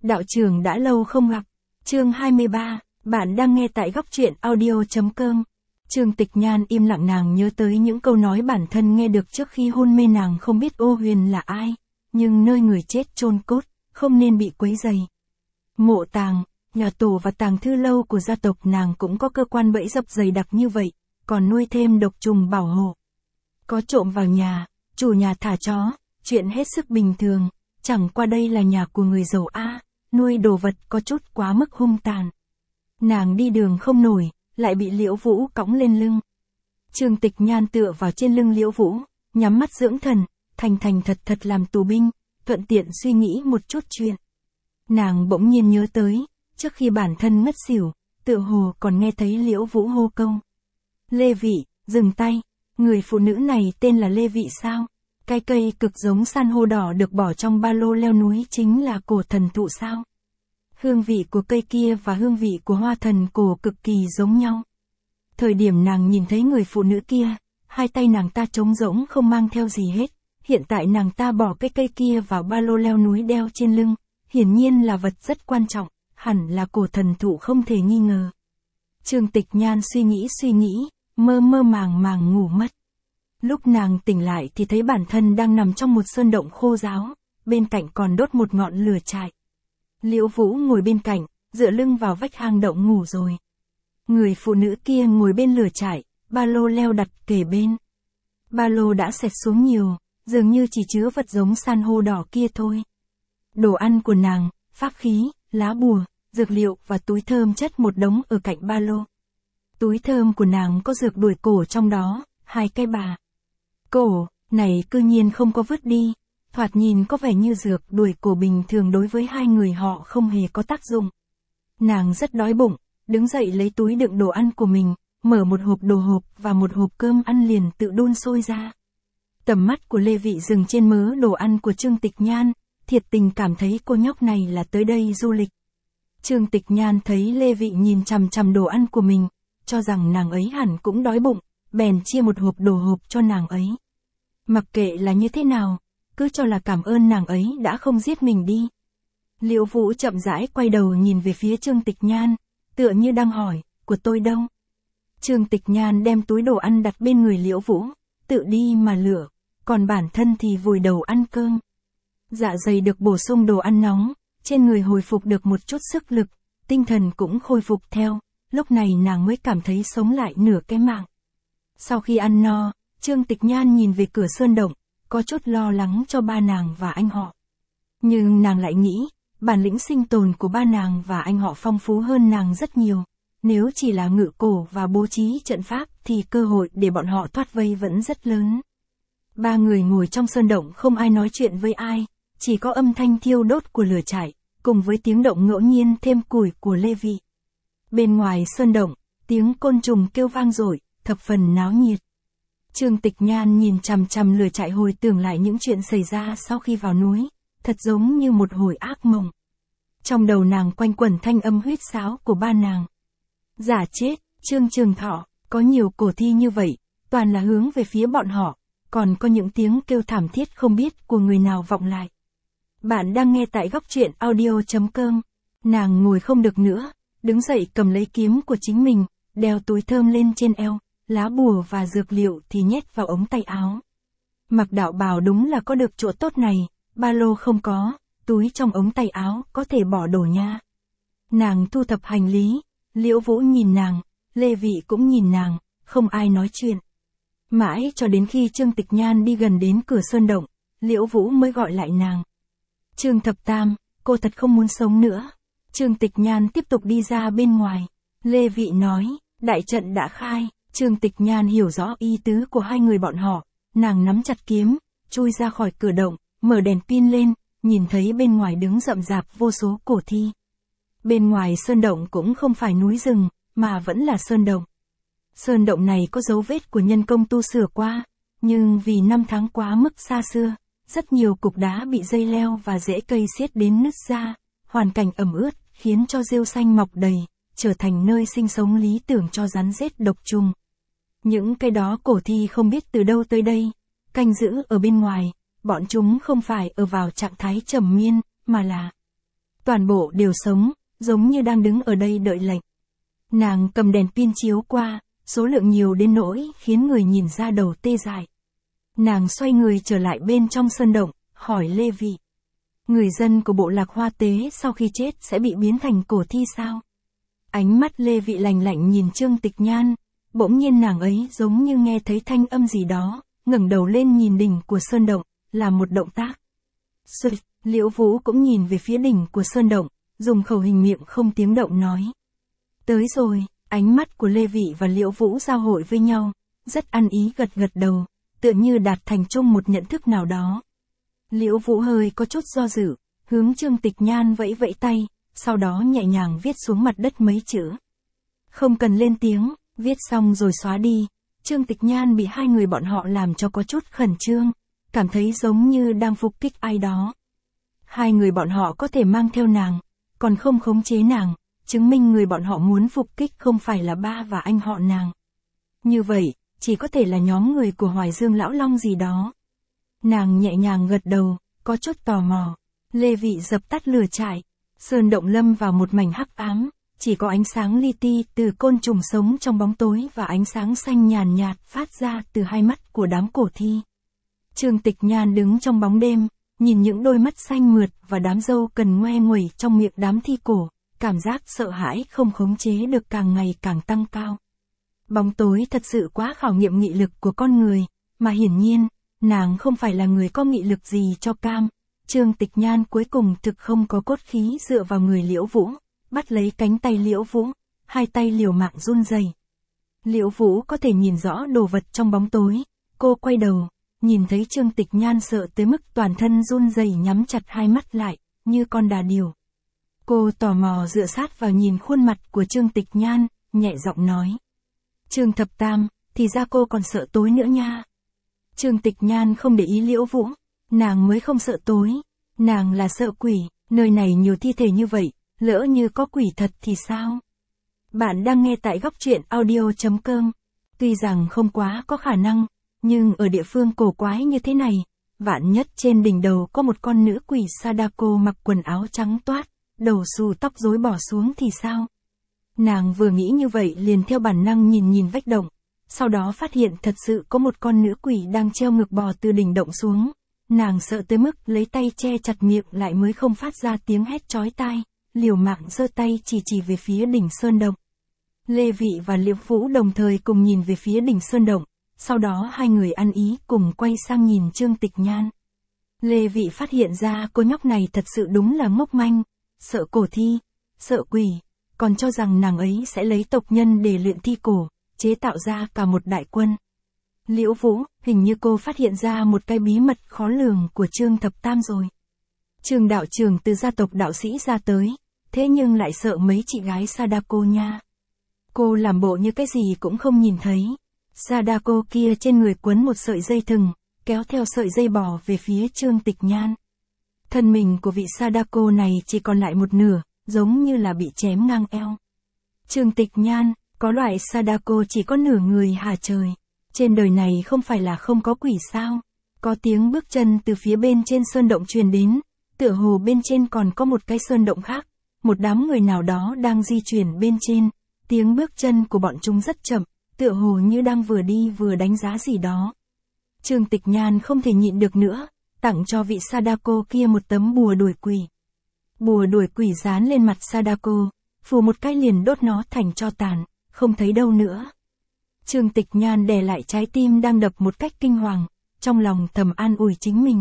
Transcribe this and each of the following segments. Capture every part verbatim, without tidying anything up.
Đạo trưởng đã lâu không gặp. Chương hai mươi ba, bạn đang nghe tại góc truyện audio.com. Trương Tịch Nhan im lặng, nàng nhớ tới những câu nói bản thân nghe được trước khi hôn mê. Nàng không biết Ô Huyền là ai, nhưng nơi người chết chôn cốt, không nên bị quấy rầy. Mộ tàng, nhà tù và tàng thư lâu của gia tộc nàng cũng có cơ quan bẫy dập dày đặc như vậy, còn nuôi thêm độc trùng bảo hộ. Có trộm vào nhà, chủ nhà thả chó, chuyện hết sức bình thường, chẳng qua đây là nhà của người giàu a, nuôi đồ vật có chút quá mức hung tàn. Nàng đi đường không nổi, lại bị Liễu Vũ cõng lên lưng. Trương Tịch Nhan tựa vào trên lưng Liễu Vũ, nhắm mắt dưỡng thần, thành thành thật thật làm tù binh, thuận tiện suy nghĩ một chút chuyện. Nàng bỗng nhiên nhớ tới, trước khi bản thân ngất xỉu, tựa hồ còn nghe thấy Liễu Vũ hô câu. Lê Vị, dừng tay, người phụ nữ này tên là Lê Vị sao? Cái cây cực giống san hô đỏ được bỏ trong ba lô leo núi chính là cổ thần thụ sao? Hương vị của cây kia và hương vị của hoa thần cổ cực kỳ giống nhau. Thời điểm nàng nhìn thấy người phụ nữ kia, hai tay nàng ta trống rỗng không mang theo gì hết. Hiện tại nàng ta bỏ cái cây kia vào ba lô leo núi đeo trên lưng, hiển nhiên là vật rất quan trọng, hẳn là cổ thần thụ không thể nghi ngờ. Trương Tịch Nhan suy nghĩ suy nghĩ, mơ mơ màng màng ngủ mất. Lúc nàng tỉnh lại thì thấy bản thân đang nằm trong một sơn động khô ráo, bên cạnh còn đốt một ngọn lửa trại. Liễu Vũ ngồi bên cạnh, dựa lưng vào vách hang động ngủ rồi. Người phụ nữ kia ngồi bên lửa trại, ba lô leo đặt kề bên. Ba lô đã xẹt xuống nhiều, dường như chỉ chứa vật giống san hô đỏ kia thôi. Đồ ăn của nàng, pháp khí, lá bùa, dược liệu và túi thơm chất một đống ở cạnh ba lô. Túi thơm của nàng có dược đuổi cổ trong đó, hai cái bà. Cổ, này cư nhiên không có vứt đi, thoạt nhìn có vẻ như dược đuổi cổ bình thường đối với hai người họ không hề có tác dụng. Nàng rất đói bụng, đứng dậy lấy túi đựng đồ ăn của mình, mở một hộp đồ hộp và một hộp cơm ăn liền tự đun sôi ra. Tầm mắt của Lê Vị dừng trên mớ đồ ăn của Trương Tịch Nhan, thiệt tình cảm thấy cô nhóc này là tới đây du lịch. Trương Tịch Nhan thấy Lê Vị nhìn chằm chằm đồ ăn của mình, cho rằng nàng ấy hẳn cũng đói bụng, bèn chia một hộp đồ hộp cho nàng ấy. Mặc kệ là như thế nào, cứ cho là cảm ơn nàng ấy đã không giết mình đi. Liễu Vũ chậm rãi quay đầu nhìn về phía Trương Tịch Nhan, tựa như đang hỏi, của tôi đâu? Trương Tịch Nhan đem túi đồ ăn đặt bên người Liễu Vũ, tự đi mà lựa, còn bản thân thì vùi đầu ăn cơm. Dạ dày được bổ sung đồ ăn nóng, trên người hồi phục được một chút sức lực, tinh thần cũng khôi phục theo, lúc này nàng mới cảm thấy sống lại nửa cái mạng. Sau khi ăn no, Trương Tịch Nhan nhìn về cửa sơn động, có chút lo lắng cho ba nàng và anh họ. Nhưng nàng lại nghĩ, bản lĩnh sinh tồn của ba nàng và anh họ phong phú hơn nàng rất nhiều. Nếu chỉ là ngự cổ và bố trí trận pháp thì cơ hội để bọn họ thoát vây vẫn rất lớn. Ba người ngồi trong sơn động không ai nói chuyện với ai, chỉ có âm thanh thiêu đốt của lửa trại, cùng với tiếng động ngẫu nhiên thêm củi của Lê Vị. Bên ngoài sơn động, tiếng côn trùng kêu vang dội, thập phần náo nhiệt. Trương Tịch Nhan nhìn chằm chằm lửa trại hồi tưởng lại những chuyện xảy ra sau khi vào núi, thật giống như một hồi ác mộng. Trong đầu nàng quanh quẩn thanh âm huýt sáo của ba nàng. Giả chết, Trương Trường Thọ, có nhiều cổ thi như vậy, toàn là hướng về phía bọn họ, còn có những tiếng kêu thảm thiết không biết của người nào vọng lại. Bạn đang nghe tại góc truyện audio.com. Nàng ngồi không được nữa, đứng dậy cầm lấy kiếm của chính mình, đeo túi thơm lên trên eo, lá bùa và dược liệu thì nhét vào ống tay áo. Mặc đạo bào đúng là có được chỗ tốt này, ba lô không có, túi trong ống tay áo có thể bỏ đồ nha. Nàng thu thập hành lý, Liễu Vũ nhìn nàng, Lê Vị cũng nhìn nàng, không ai nói chuyện. Mãi cho đến khi Trương Tịch Nhan đi gần đến cửa sơn động, Liễu Vũ mới gọi lại nàng. Trương Thập Tam, cô thật không muốn sống nữa. Trương Tịch Nhan tiếp tục đi ra bên ngoài. Lê Vị nói, đại trận đã khai. Trương Tịch Nhan hiểu rõ ý tứ của hai người bọn họ, nàng nắm chặt kiếm, chui ra khỏi cửa động, mở đèn pin lên, nhìn thấy bên ngoài đứng rậm rạp vô số cổ thi. Bên ngoài sơn động cũng không phải núi rừng, mà vẫn là sơn động. Sơn động này có dấu vết của nhân công tu sửa qua, nhưng vì năm tháng quá mức xa xưa, rất nhiều cục đá bị dây leo và rễ cây xiết đến nứt ra, hoàn cảnh ẩm ướt, khiến cho rêu xanh mọc đầy, trở thành nơi sinh sống lý tưởng cho rắn rết độc trùng. Những cái đó cổ thi không biết từ đâu tới đây, canh giữ ở bên ngoài, bọn chúng không phải ở vào trạng thái trầm miên, mà là toàn bộ đều sống, giống như đang đứng ở đây đợi lệnh. Nàng cầm đèn pin chiếu qua, số lượng nhiều đến nỗi khiến người nhìn ra đầu tê dại. Nàng xoay người trở lại bên trong sơn động, hỏi Lê Vị. Người dân của bộ lạc Hoa Tế sau khi chết sẽ bị biến thành cổ thi sao? Ánh mắt Lê Vị lạnh lạnh nhìn Trương Tịch Nhan, bỗng nhiên nàng ấy giống như nghe thấy thanh âm gì đó, ngẩng đầu lên nhìn đỉnh của sơn động, làm một động tác. Xuyệt, Liễu Vũ cũng nhìn về phía đỉnh của sơn động, dùng khẩu hình miệng không tiếng động nói. Tới rồi, ánh mắt của Lê Vị và Liễu Vũ giao hội với nhau, rất ăn ý gật gật đầu, tựa như đạt thành chung một nhận thức nào đó. Liễu Vũ hơi có chút do dự, hướng Trương Tịch Nhan vẫy vẫy tay, sau đó nhẹ nhàng viết xuống mặt đất mấy chữ. Không cần lên tiếng, viết xong rồi xóa đi. Trương Tịch Nhan bị hai người bọn họ làm cho có chút khẩn trương, cảm thấy giống như đang phục kích ai đó. Hai người bọn họ có thể mang theo nàng, còn không khống chế nàng, chứng minh người bọn họ muốn phục kích không phải là ba và anh họ nàng. Như vậy, chỉ có thể là nhóm người của Hoài Dương Lão Long gì đó. Nàng nhẹ nhàng gật đầu, có chút tò mò. Lê Vị dập tắt lửa trại, sơn động lâm vào một mảnh hắc ám, chỉ có ánh sáng li ti từ côn trùng sống trong bóng tối và ánh sáng xanh nhàn nhạt phát ra từ hai mắt của đám cổ thi. Trương Tịch Nhan đứng trong bóng đêm, nhìn những đôi mắt xanh mượt và đám râu cần ngoe nguẩy trong miệng đám thi cổ, cảm giác sợ hãi không khống chế được càng ngày càng tăng cao. Bóng tối thật sự quá khảo nghiệm nghị lực của con người, mà hiển nhiên, nàng không phải là người có nghị lực gì cho cam. Trương Tịch Nhan cuối cùng thực không có cốt khí dựa vào người Liễu Vũ, bắt lấy cánh tay Liễu Vũ, hai tay liều mạng run rẩy. Liễu Vũ có thể nhìn rõ đồ vật trong bóng tối, cô quay đầu, nhìn thấy Trương Tịch Nhan sợ tới mức toàn thân run rẩy nhắm chặt hai mắt lại, như con đà điểu. Cô tò mò dựa sát vào nhìn khuôn mặt của Trương Tịch Nhan, nhẹ giọng nói. Trương Thập Tam, thì ra cô còn sợ tối nữa nha. Trương Tịch Nhan không để ý Liễu Vũ, nàng mới không sợ tối, nàng là sợ quỷ, nơi này nhiều thi thể như vậy, lỡ như có quỷ thật thì sao? Bạn đang nghe tại góc truyện audio chấm com. Tuy rằng không quá có khả năng, nhưng ở địa phương cổ quái như thế này, vạn nhất trên đỉnh đầu có một con nữ quỷ Sadako mặc quần áo trắng toát, đầu xù tóc rối bỏ xuống thì sao? Nàng vừa nghĩ như vậy liền theo bản năng nhìn nhìn vách động, sau đó phát hiện thật sự có một con nữ quỷ đang treo ngược bò từ đỉnh động xuống. Nàng sợ tới mức lấy tay che chặt miệng lại mới không phát ra tiếng hét chói tai, liều mạng giơ tay chỉ chỉ về phía đỉnh sơn động. Lê Vị và Liễu Vũ đồng thời cùng nhìn về phía đỉnh sơn động, sau đó hai người ăn ý cùng quay sang nhìn Trương Tịch Nhan. Lê Vị phát hiện ra cô nhóc này thật sự đúng là ngốc manh, sợ cổ thi, sợ quỷ, còn cho rằng nàng ấy sẽ lấy tộc nhân để luyện thi cổ, chế tạo ra cả một đại quân. Liễu Vũ, hình như cô phát hiện ra một cái bí mật khó lường của Trương Thập Tam rồi. Trương đạo trưởng từ gia tộc đạo sĩ ra tới, thế nhưng lại sợ mấy chị gái Sadako nha. Cô làm bộ như cái gì cũng không nhìn thấy. Sadako kia trên người quấn một sợi dây thừng, kéo theo sợi dây bò về phía Trương Tịch Nhan. Thân mình của vị Sadako này chỉ còn lại một nửa, giống như là bị chém ngang eo. Trương Tịch Nhan, có loại Sadako chỉ có nửa người hả trời. Trên đời này không phải là không có quỷ sao? Có tiếng bước chân từ phía bên trên sơn động truyền đến, tựa hồ bên trên còn có một cái sơn động khác, một đám người nào đó đang di chuyển bên trên, tiếng bước chân của bọn chúng rất chậm, tựa hồ như đang vừa đi vừa đánh giá gì đó. Trương Tịch Nhan không thể nhịn được nữa, tặng cho vị Sadako kia một tấm bùa đuổi quỷ. Bùa đuổi quỷ dán lên mặt Sadako, phù một cái liền đốt nó thành tro tàn, không thấy đâu nữa. Trương Tịch Nhan đè lại trái tim đang đập một cách kinh hoàng, trong lòng thầm an ủi chính mình.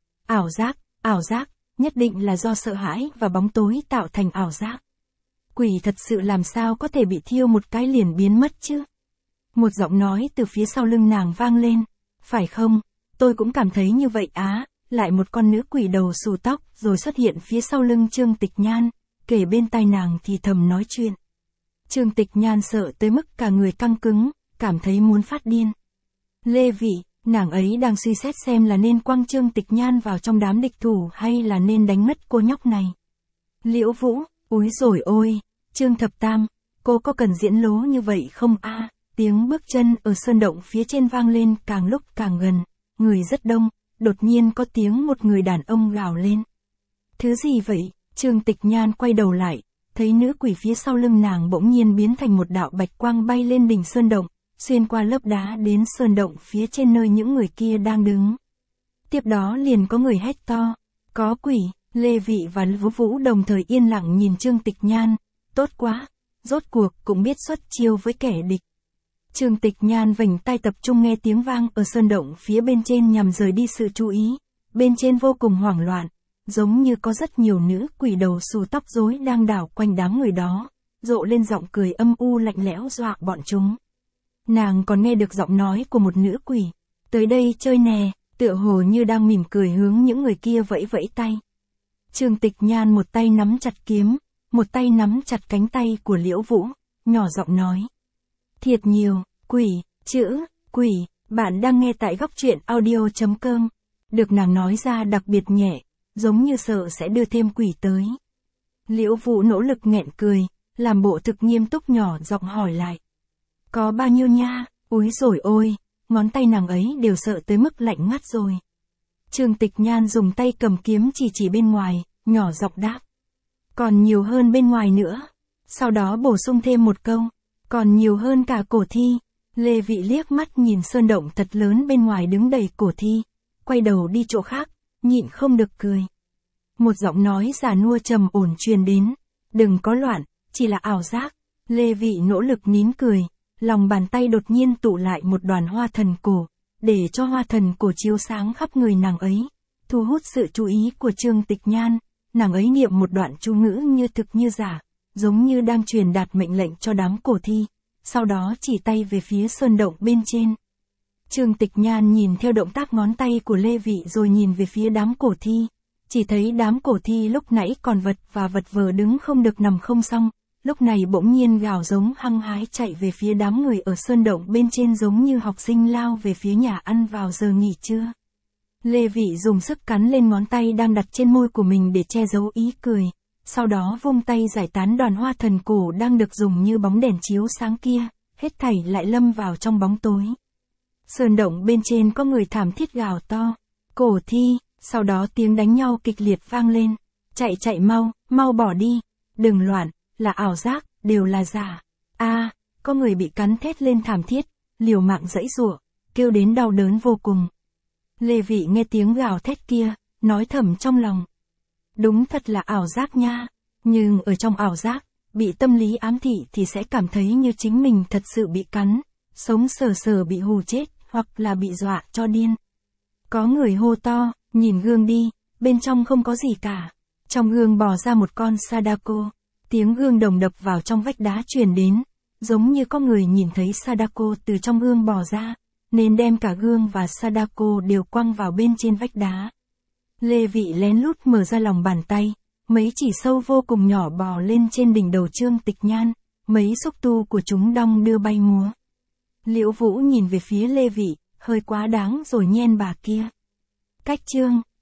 Ảo giác, ảo giác, nhất định là do sợ hãi và bóng tối tạo thành ảo giác. Quỷ thật sự làm sao có thể bị thiêu một cái liền biến mất chứ? Một giọng nói từ phía sau lưng nàng vang lên. Phải không? Tôi cũng cảm thấy như vậy á. Lại một con nữ quỷ đầu xù tóc rồi xuất hiện phía sau lưng Trương Tịch Nhan, kể bên tai nàng thì thầm nói chuyện. Trương Tịch Nhan sợ tới mức cả người căng cứng, cảm thấy muốn phát điên. Lê Vị, nàng ấy đang suy xét xem là nên quăng Trương Tịch Nhan vào trong đám địch thủ hay là nên đánh mất cô nhóc này. Liễu Vũ, úi rồi ôi, Trương Thập Tam, cô có cần diễn lố như vậy không a? Tiếng bước chân ở sơn động phía trên vang lên càng lúc càng gần, người rất đông, đột nhiên có tiếng một người đàn ông gào lên. Thứ gì vậy? Trương Tịch Nhan quay đầu lại, thấy nữ quỷ phía sau lưng nàng bỗng nhiên biến thành một đạo bạch quang bay lên đỉnh sơn động, xuyên qua lớp đá đến sơn động phía trên nơi những người kia đang đứng. Tiếp đó liền có người hét to, có quỷ. Lê Vị và Vũ Vũ đồng thời yên lặng nhìn Trương Tịch Nhan, tốt quá, rốt cuộc cũng biết xuất chiêu với kẻ địch. Trương Tịch Nhan vểnh tai tập trung nghe tiếng vang ở sơn động phía bên trên nhằm rời đi sự chú ý, bên trên vô cùng hoảng loạn, giống như có rất nhiều nữ quỷ đầu xù tóc rối đang đảo quanh đám người đó, rộ lên giọng cười âm u lạnh lẽo dọa bọn chúng. Nàng còn nghe được giọng nói của một nữ quỷ, tới đây chơi nè, tựa hồ như đang mỉm cười hướng những người kia vẫy vẫy tay. Trương Tịch Nhan một tay nắm chặt kiếm, một tay nắm chặt cánh tay của Liễu Vũ, nhỏ giọng nói. Thiệt nhiều, quỷ, chữ, quỷ, bạn đang nghe tại góc truyện audio chấm com. Được nàng nói ra đặc biệt nhẹ, giống như sợ sẽ đưa thêm quỷ tới. Liễu Vũ nỗ lực nghẹn cười, làm bộ thực nghiêm túc nhỏ giọng hỏi lại. Có bao nhiêu nha, úi rồi ôi, ngón tay nàng ấy đều sợ tới mức lạnh ngắt rồi. Trương Tịch Nhan dùng tay cầm kiếm chỉ chỉ bên ngoài, nhỏ giọng đáp. Còn nhiều hơn bên ngoài nữa. Sau đó bổ sung thêm một câu. Còn nhiều hơn cả cổ thi. Lê Vị liếc mắt nhìn sơn động thật lớn bên ngoài đứng đầy cổ thi. Quay đầu đi chỗ khác, nhịn không được cười. Một giọng nói già nua trầm ổn truyền đến. Đừng có loạn, chỉ là ảo giác. Lê Vị nỗ lực nín cười. Lòng bàn tay đột nhiên tụ lại một đoàn hoa thần cổ. Để cho hoa thần cổ chiếu sáng khắp người nàng ấy, thu hút sự chú ý của Trương Tịch Nhan, nàng ấy niệm một đoạn chú ngữ như thực như giả, giống như đang truyền đạt mệnh lệnh cho đám cổ thi, sau đó chỉ tay về phía sơn động bên trên. Trương Tịch Nhan nhìn theo động tác ngón tay của Lê Vị rồi nhìn về phía đám cổ thi, chỉ thấy đám cổ thi lúc nãy còn vật và vật vờ đứng không được nằm không xong, lúc này bỗng nhiên gào giống hăng hái chạy về phía đám người ở sơn động bên trên giống như học sinh lao về phía nhà ăn vào giờ nghỉ trưa. Lê Vị dùng sức cắn lên ngón tay đang đặt trên môi của mình để che giấu ý cười, sau đó vung tay giải tán đoàn hoa thần cổ đang được dùng như bóng đèn chiếu sáng kia, hết thảy lại lâm vào trong bóng tối. Sơn động bên trên có người thảm thiết gào to, cổ thi, sau đó tiếng đánh nhau kịch liệt vang lên, chạy chạy mau, mau bỏ đi, đừng loạn. Là ảo giác, đều là giả. A, à, có người bị cắn thét lên thảm thiết, liều mạng giãy giụa, kêu đến đau đớn vô cùng. Lê Vị nghe tiếng gào thét kia, nói thầm trong lòng. Đúng thật là ảo giác nha, nhưng ở trong ảo giác, bị tâm lý ám thị thì sẽ cảm thấy như chính mình thật sự bị cắn, sống sờ sờ bị hù chết, hoặc là bị dọa cho điên. Có người hô to, nhìn gương đi, bên trong không có gì cả. Trong gương bò ra một con Sadako. Tiếng gương đồng đập vào trong vách đá truyền đến, giống như có người nhìn thấy Sadako từ trong gương bò ra, nên đem cả gương và Sadako đều quăng vào bên trên vách đá. Lê Vị lén lút mở ra lòng bàn tay, mấy chỉ sâu vô cùng nhỏ bò lên trên đỉnh đầu Trương Tịch Nhan, mấy xúc tu của chúng đong đưa bay múa. Liễu Vũ nhìn về phía Lê Vị, hơi quá đáng rồi nhen bà kia. Cách Trương